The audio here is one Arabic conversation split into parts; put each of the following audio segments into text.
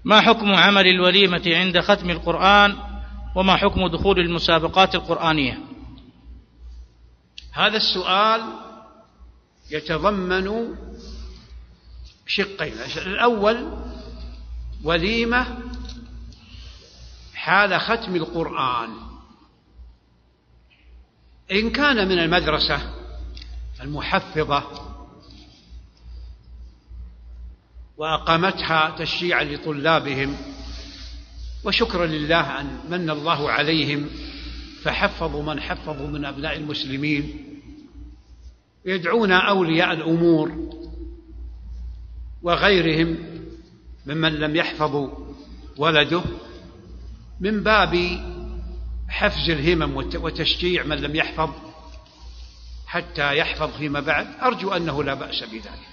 ما حكم عمل الوليمة عند ختم القرآن؟ وما حكم دخول المسابقات القرآنية؟ هذا السؤال يتضمن شقين. الأول وليمة حال ختم القرآن، إن كان من المدرسة المحفظة وأقامتها تشجيعا لطلابهم وشكرا لله أن من الله عليهم فحفظوا من حفظوا من أبناء المسلمين، يدعون أولياء الأمور وغيرهم ممن لم يحفظوا ولده من باب حفز الهمم وتشجيع من لم يحفظ حتى يحفظ فيما بعد، أرجو أنه لا بأس بذلك.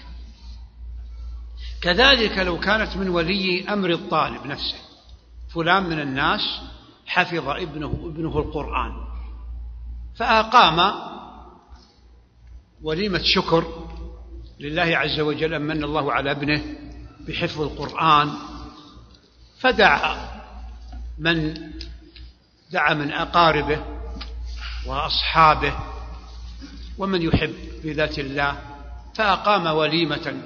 كذلك لو كانت من ولي أمر الطالب نفسه، فلان من الناس حفظ ابنه القرآن فأقام وليمة شكر لله عز وجل أن من الله على ابنه بحفظ القرآن، فدعا من أقاربه وأصحابه ومن يحب بذات الله، فأقام وليمة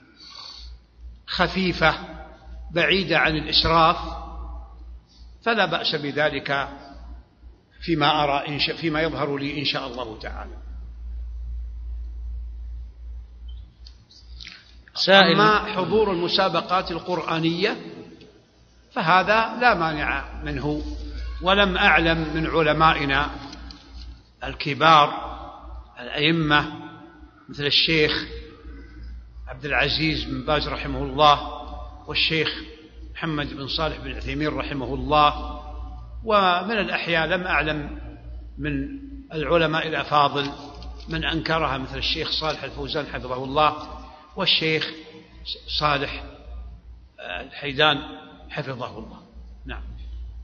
خفيفة بعيدة عن الإسراف، فلا بأس بذلك فيما أرى فيما يظهر لي إن شاء الله تعالى. أما حضور المسابقات القرآنية فهذا لا مانع منه، ولم أعلم من علمائنا الكبار الأئمة مثل الشيخ عبد العزيز بن باز رحمه الله والشيخ محمد بن صالح بن عثيمين رحمه الله، ومن الأحياء لم أعلم من العلماء الأفاضل من أنكرها مثل الشيخ صالح الفوزان حفظه الله والشيخ صالح الحيدان حفظه الله.